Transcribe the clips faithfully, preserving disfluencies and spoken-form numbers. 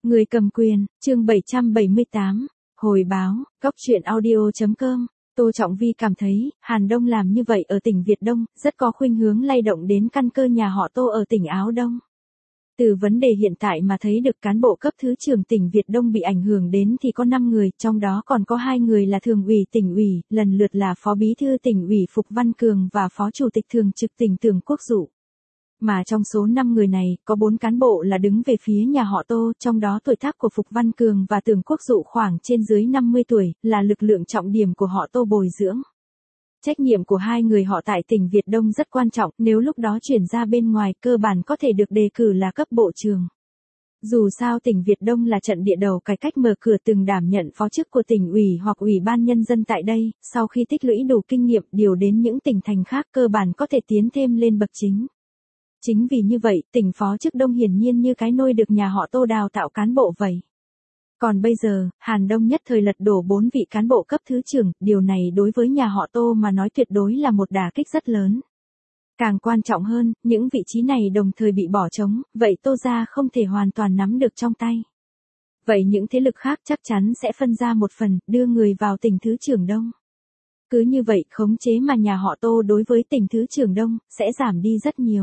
Người cầm quyền, chương bảy trăm bảy mươi tám, hồi báo, góc truyện audio.com. Tô Trọng Vi cảm thấy, Hàn Đông làm như vậy ở tỉnh Việt Đông, rất có khuynh hướng lay động đến căn cơ nhà họ Tô ở tỉnh Áo Đông. Từ vấn đề hiện tại mà thấy được cán bộ cấp thứ trưởng tỉnh Việt Đông bị ảnh hưởng đến thì có năm người, trong đó còn có hai người là thường ủy tỉnh ủy, lần lượt là phó bí thư tỉnh ủy Phục Văn Cường và phó chủ tịch thường trực tỉnh Tưởng Quốc Dụ. Mà trong số năm người này, có bốn cán bộ là đứng về phía nhà họ Tô, trong đó tuổi tác của Phục Văn Cường và Tưởng Quốc Dụ khoảng trên dưới năm mươi tuổi, là lực lượng trọng điểm của họ Tô bồi dưỡng. Trách nhiệm của hai người họ tại tỉnh Việt Đông rất quan trọng, nếu lúc đó chuyển ra bên ngoài, cơ bản có thể được đề cử là cấp bộ trưởng. Dù sao tỉnh Việt Đông là trận địa đầu cải cách mở cửa, từng đảm nhận phó chức của tỉnh ủy hoặc ủy ban nhân dân tại đây, sau khi tích lũy đủ kinh nghiệm điều đến những tỉnh thành khác, cơ bản có thể tiến thêm lên bậc chính. Chính vì như vậy, tỉnh phó chức Đông hiển nhiên như cái nôi được nhà họ Tô đào tạo cán bộ vậy. Còn bây giờ, Hàn Đông nhất thời lật đổ bốn vị cán bộ cấp thứ trưởng, điều này đối với nhà họ Tô mà nói tuyệt đối là một đả kích rất lớn. Càng quan trọng hơn, những vị trí này đồng thời bị bỏ trống, vậy Tô gia không thể hoàn toàn nắm được trong tay. Vậy những thế lực khác chắc chắn sẽ phân ra một phần, đưa người vào tỉnh thứ trưởng Đông. Cứ như vậy, khống chế mà nhà họ Tô đối với tỉnh thứ trưởng Đông, sẽ giảm đi rất nhiều.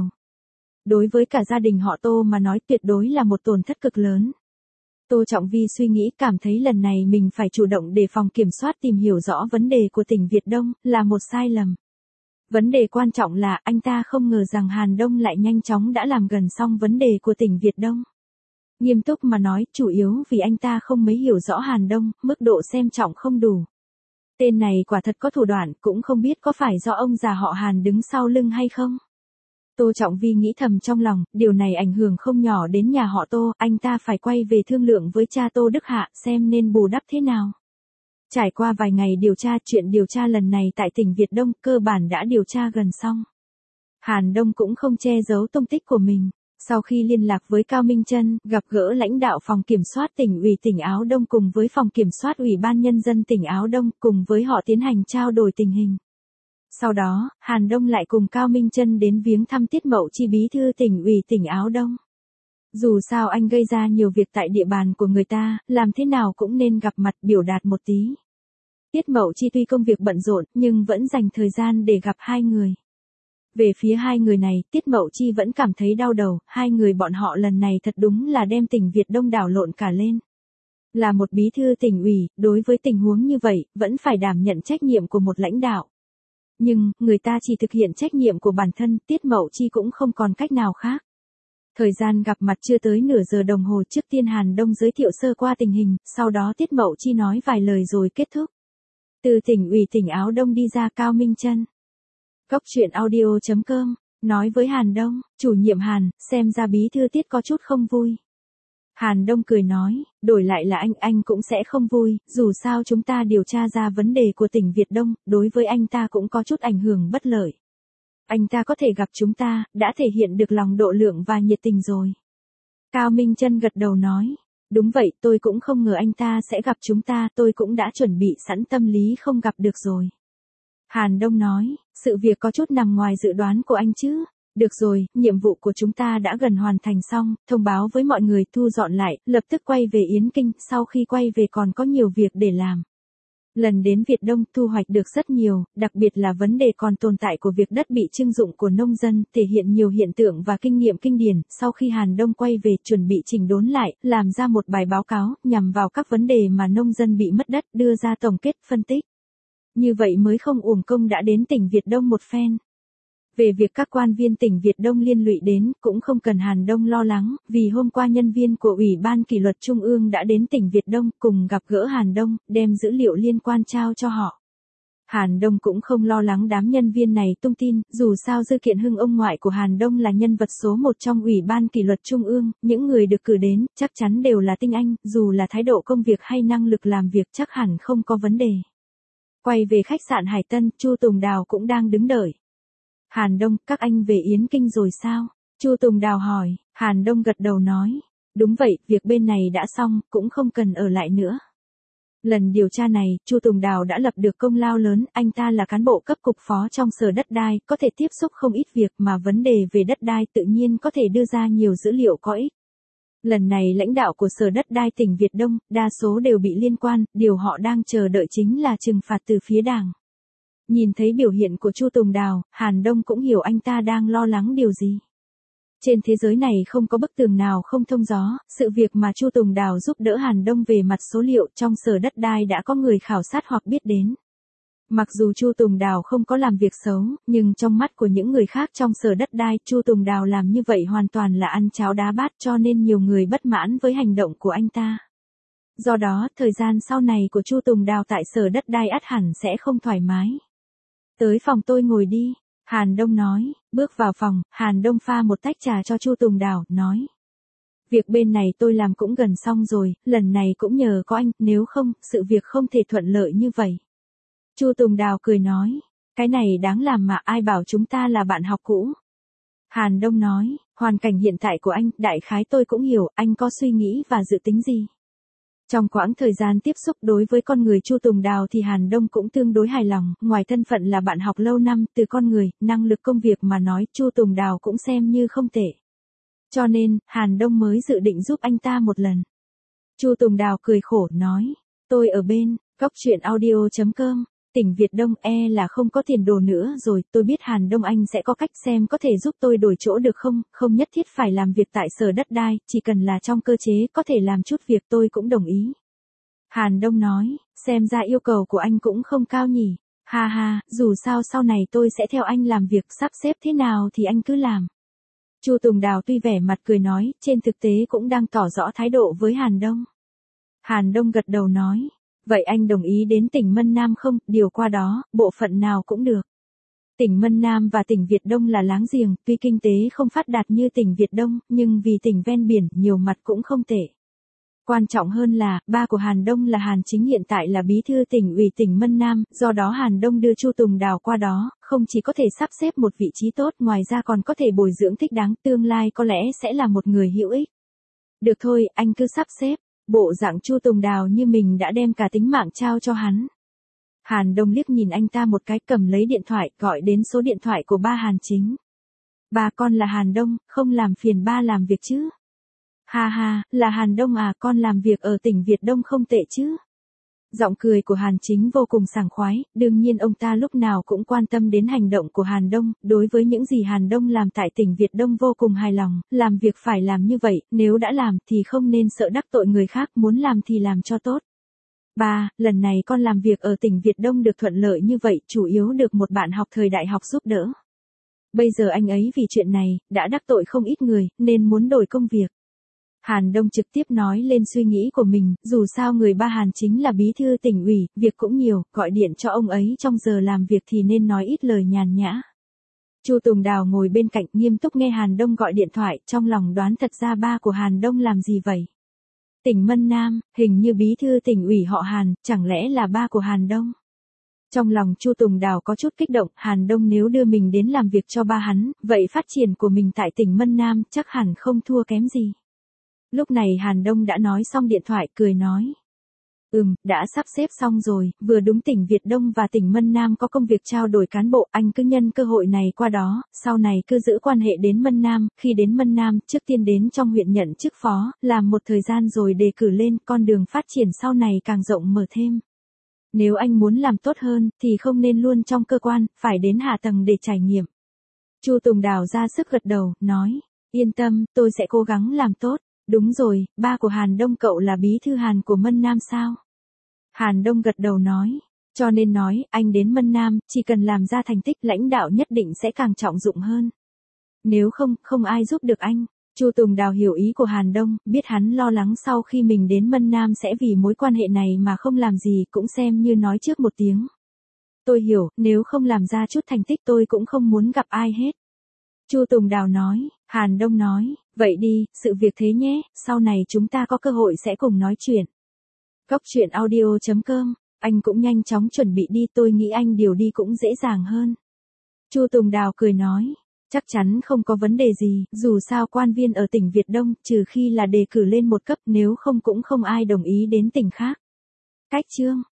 Đối với cả gia đình họ Tô mà nói tuyệt đối là một tổn thất cực lớn. Tô Trọng Vi suy nghĩ, cảm thấy lần này mình phải chủ động để phòng kiểm soát tìm hiểu rõ vấn đề của tỉnh Việt Đông, là một sai lầm. Vấn đề quan trọng là anh ta không ngờ rằng Hàn Đông lại nhanh chóng đã làm gần xong vấn đề của tỉnh Việt Đông. Nghiêm túc mà nói, chủ yếu vì anh ta không mấy hiểu rõ Hàn Đông, mức độ xem trọng không đủ. Tên này quả thật có thủ đoạn, cũng không biết có phải do ông già họ Hàn đứng sau lưng hay không. Tô Trọng Vi nghĩ thầm trong lòng, điều này ảnh hưởng không nhỏ đến nhà họ Tô, anh ta phải quay về thương lượng với cha Tô Đức Hạ xem nên bù đắp thế nào. Trải qua vài ngày điều tra, chuyện điều tra lần này tại tỉnh Việt Đông cơ bản đã điều tra gần xong. Hàn Đông cũng không che giấu tung tích của mình. Sau khi liên lạc với Cao Minh Trân, gặp gỡ lãnh đạo phòng kiểm soát tỉnh ủy tỉnh Áo Đông cùng với phòng kiểm soát ủy ban nhân dân tỉnh Áo Đông, cùng với họ tiến hành trao đổi tình hình. Sau đó, Hàn Đông lại cùng Cao Minh Trân đến viếng thăm Tiết Mậu Chi bí thư tỉnh ủy tỉnh Áo Đông. Dù sao anh gây ra nhiều việc tại địa bàn của người ta, làm thế nào cũng nên gặp mặt biểu đạt một tí. Tiết Mậu Chi tuy công việc bận rộn, nhưng vẫn dành thời gian để gặp hai người. Về phía hai người này, Tiết Mậu Chi vẫn cảm thấy đau đầu, hai người bọn họ lần này thật đúng là đem tỉnh Việt Đông đảo lộn cả lên. Là một bí thư tỉnh ủy, đối với tình huống như vậy, vẫn phải đảm nhận trách nhiệm của một lãnh đạo. Nhưng, người ta chỉ thực hiện trách nhiệm của bản thân, Tiết Mậu Chi cũng không còn cách nào khác. Thời gian gặp mặt chưa tới nửa giờ đồng hồ, trước tiên Hàn Đông giới thiệu sơ qua tình hình, sau đó Tiết Mậu Chi nói vài lời rồi kết thúc. Từ tỉnh ủy tỉnh Áo Đông đi ra Cao Minh Trân. Góc truyện audio.com, nói với Hàn Đông, chủ nhiệm Hàn, xem ra bí thư Tiết có chút không vui. Hàn Đông cười nói, đổi lại là anh, anh cũng sẽ không vui, dù sao chúng ta điều tra ra vấn đề của tỉnh Việt Đông, đối với anh ta cũng có chút ảnh hưởng bất lợi. Anh ta có thể gặp chúng ta, đã thể hiện được lòng độ lượng và nhiệt tình rồi. Cao Minh Trân gật đầu nói, đúng vậy, tôi cũng không ngờ anh ta sẽ gặp chúng ta, tôi cũng đã chuẩn bị sẵn tâm lý không gặp được rồi. Hàn Đông nói, sự việc có chút nằm ngoài dự đoán của anh chứ. Được rồi, nhiệm vụ của chúng ta đã gần hoàn thành xong, thông báo với mọi người thu dọn lại, lập tức quay về Yến Kinh, sau khi quay về còn có nhiều việc để làm. Lần đến Việt Đông thu hoạch được rất nhiều, đặc biệt là vấn đề còn tồn tại của việc đất bị trưng dụng của nông dân, thể hiện nhiều hiện tượng và kinh nghiệm kinh điển. Sau khi Hàn Đông quay về chuẩn bị chỉnh đốn lại, làm ra một bài báo cáo, nhằm vào các vấn đề mà nông dân bị mất đất, đưa ra tổng kết phân tích. Như vậy mới không uổng công đã đến tỉnh Việt Đông một phen. Về việc các quan viên tỉnh Việt Đông liên lụy đến, cũng không cần Hàn Đông lo lắng, vì hôm qua nhân viên của Ủy ban Kỷ luật Trung ương đã đến tỉnh Việt Đông, cùng gặp gỡ Hàn Đông, đem dữ liệu liên quan trao cho họ. Hàn Đông cũng không lo lắng đám nhân viên này tung tin, dù sao Dư Kiện Hưng ông ngoại của Hàn Đông là nhân vật số một trong Ủy ban Kỷ luật Trung ương, những người được cử đến, chắc chắn đều là tinh anh, dù là thái độ công việc hay năng lực làm việc chắc hẳn không có vấn đề. Quay về khách sạn Hải Tân, Chu Tùng Đào cũng đang đứng đợi. Hàn Đông, các anh về Yến Kinh rồi sao? Chu Tùng Đào hỏi, Hàn Đông gật đầu nói, đúng vậy, việc bên này đã xong, cũng không cần ở lại nữa. Lần điều tra này, Chu Tùng Đào đã lập được công lao lớn, anh ta là cán bộ cấp cục phó trong Sở Đất đai, có thể tiếp xúc không ít việc mà vấn đề về đất đai tự nhiên có thể đưa ra nhiều dữ liệu có ích. Lần này lãnh đạo của Sở Đất đai tỉnh Việt Đông, đa số đều bị liên quan, điều họ đang chờ đợi chính là trừng phạt từ phía Đảng. Nhìn thấy biểu hiện của Chu Tùng Đào, Hàn Đông cũng hiểu anh ta đang lo lắng điều gì. Trên thế giới này không có bức tường nào không thông gió, sự việc mà Chu Tùng Đào giúp đỡ Hàn Đông về mặt số liệu trong Sở Đất đai đã có người khảo sát hoặc biết đến. Mặc dù Chu Tùng Đào không có làm việc xấu, nhưng trong mắt của những người khác trong Sở Đất đai, Chu Tùng Đào làm như vậy hoàn toàn là ăn cháo đá bát, cho nên nhiều người bất mãn với hành động của anh ta. Do đó, thời gian sau này của Chu Tùng Đào tại Sở Đất đai ắt hẳn sẽ không thoải mái. Tới phòng tôi ngồi đi, Hàn Đông nói. Bước vào phòng, Hàn Đông pha một tách trà cho Chu Tùng Đào, nói. Việc bên này tôi làm cũng gần xong rồi, lần này cũng nhờ có anh, nếu không, sự việc không thể thuận lợi như vậy. Chu Tùng Đào cười nói, cái này đáng làm mà, ai bảo chúng ta là bạn học cũ. Hàn Đông nói, hoàn cảnh hiện tại của anh, đại khái tôi cũng hiểu, anh có suy nghĩ và dự tính gì. Trong quãng thời gian tiếp xúc đối với con người Chu Tùng Đào thì Hàn Đông cũng tương đối hài lòng, ngoài thân phận là bạn học lâu năm, từ con người, năng lực công việc mà nói, Chu Tùng Đào cũng xem như không tệ. Cho nên, Hàn Đông mới dự định giúp anh ta một lần. Chu Tùng Đào cười khổ, nói, tôi ở bên, góc truyện audio chấm com, tỉnh Việt Đông e là không có tiền đồ nữa rồi, tôi biết Hàn Đông anh sẽ có cách xem có thể giúp tôi đổi chỗ được không, không nhất thiết phải làm việc tại Sở Đất đai, chỉ cần là trong cơ chế có thể làm chút việc tôi cũng đồng ý. Hàn Đông nói, xem ra yêu cầu của anh cũng không cao nhỉ, ha ha, dù sao sau này tôi sẽ theo anh làm việc, sắp xếp thế nào thì anh cứ làm. Chu Tùng Đào tuy vẻ mặt cười nói, trên thực tế cũng đang tỏ rõ thái độ với Hàn Đông. Hàn Đông gật đầu nói, vậy anh đồng ý đến tỉnh Mân Nam không, điều qua đó, bộ phận nào cũng được. Tỉnh Mân Nam và tỉnh Việt Đông là láng giềng, tuy kinh tế không phát đạt như tỉnh Việt Đông, nhưng vì tỉnh ven biển, nhiều mặt cũng không tệ. Quan trọng hơn là, ba của Hàn Đông là Hàn Chính hiện tại là bí thư tỉnh ủy tỉnh Mân Nam, do đó Hàn Đông đưa Chu Tùng Đào qua đó, không chỉ có thể sắp xếp một vị trí tốt, ngoài ra còn có thể bồi dưỡng thích đáng, tương lai có lẽ sẽ là một người hữu ích. Được thôi, anh cứ sắp xếp. Bộ dạng Chu Tùng Đào như mình đã đem cả tính mạng trao cho hắn. Hàn Đông liếc nhìn anh ta một cái, cầm lấy điện thoại, gọi đến số điện thoại của ba Hàn Chính. Ba con là Hàn Đông, không làm phiền ba làm việc chứ. Ha ha, là Hàn Đông à, con làm việc ở tỉnh Việt Đông không tệ chứ. Giọng cười của Hàn Chính vô cùng sảng khoái, đương nhiên ông ta lúc nào cũng quan tâm đến hành động của Hàn Đông, đối với những gì Hàn Đông làm tại tỉnh Việt Đông vô cùng hài lòng, làm việc phải làm như vậy, nếu đã làm thì không nên sợ đắc tội người khác, muốn làm thì làm cho tốt. Ba, lần này con làm việc ở tỉnh Việt Đông được thuận lợi như vậy, chủ yếu được một bạn học thời đại học giúp đỡ. Bây giờ anh ấy vì chuyện này, đã đắc tội không ít người, nên muốn đổi công việc. Hàn Đông trực tiếp nói lên suy nghĩ của mình, dù sao người ba Hàn Chính là bí thư tỉnh ủy, việc cũng nhiều, gọi điện cho ông ấy trong giờ làm việc thì nên nói ít lời nhàn nhã. Chu Tùng Đào ngồi bên cạnh nghiêm túc nghe Hàn Đông gọi điện thoại, trong lòng đoán thật ra ba của Hàn Đông làm gì vậy. Tỉnh Mân Nam, hình như bí thư tỉnh ủy họ Hàn, chẳng lẽ là ba của Hàn Đông. Trong lòng Chu Tùng Đào có chút kích động, Hàn Đông nếu đưa mình đến làm việc cho ba hắn, vậy phát triển của mình tại tỉnh Mân Nam chắc hẳn không thua kém gì. Lúc này Hàn Đông đã nói xong điện thoại, cười nói. Ừm, đã sắp xếp xong rồi, vừa đúng tỉnh Việt Đông và tỉnh Mân Nam có công việc trao đổi cán bộ, anh cứ nhân cơ hội này qua đó, sau này cứ giữ quan hệ đến Mân Nam, khi đến Mân Nam, trước tiên đến trong huyện nhận chức phó, làm một thời gian rồi đề cử lên, con đường phát triển sau này càng rộng mở thêm. Nếu anh muốn làm tốt hơn, thì không nên luôn trong cơ quan, phải đến hạ tầng để trải nghiệm. Chu Tùng Đào ra sức gật đầu, nói, yên tâm, tôi sẽ cố gắng làm tốt. Đúng rồi, ba của Hàn Đông cậu là bí thư Hàn của Mân Nam sao? Hàn Đông gật đầu nói, cho nên nói, anh đến Mân Nam, chỉ cần làm ra thành tích lãnh đạo nhất định sẽ càng trọng dụng hơn. Nếu không, không ai giúp được anh. Chu Tùng Đào hiểu ý của Hàn Đông, biết hắn lo lắng sau khi mình đến Mân Nam sẽ vì mối quan hệ này mà không làm gì, cũng xem như nói trước một tiếng. Tôi hiểu, nếu không làm ra chút thành tích tôi cũng không muốn gặp ai hết. Chu Tùng Đào nói, Hàn Đông nói, vậy đi, sự việc thế nhé, sau này chúng ta có cơ hội sẽ cùng nói chuyện. Góc truyện audio chấm com, anh cũng nhanh chóng chuẩn bị đi, tôi nghĩ anh điều đi cũng dễ dàng hơn. Chu Tùng Đào cười nói, chắc chắn không có vấn đề gì, dù sao quan viên ở tỉnh Việt Đông, trừ khi là đề cử lên một cấp, nếu không cũng không ai đồng ý đến tỉnh khác. Cách chương